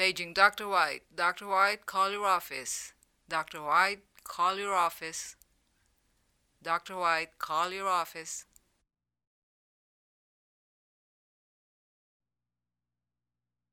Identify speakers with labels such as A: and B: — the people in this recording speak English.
A: Paging Dr. White. Dr. White, call your office. Dr. White, call your office. Dr. White, call your office.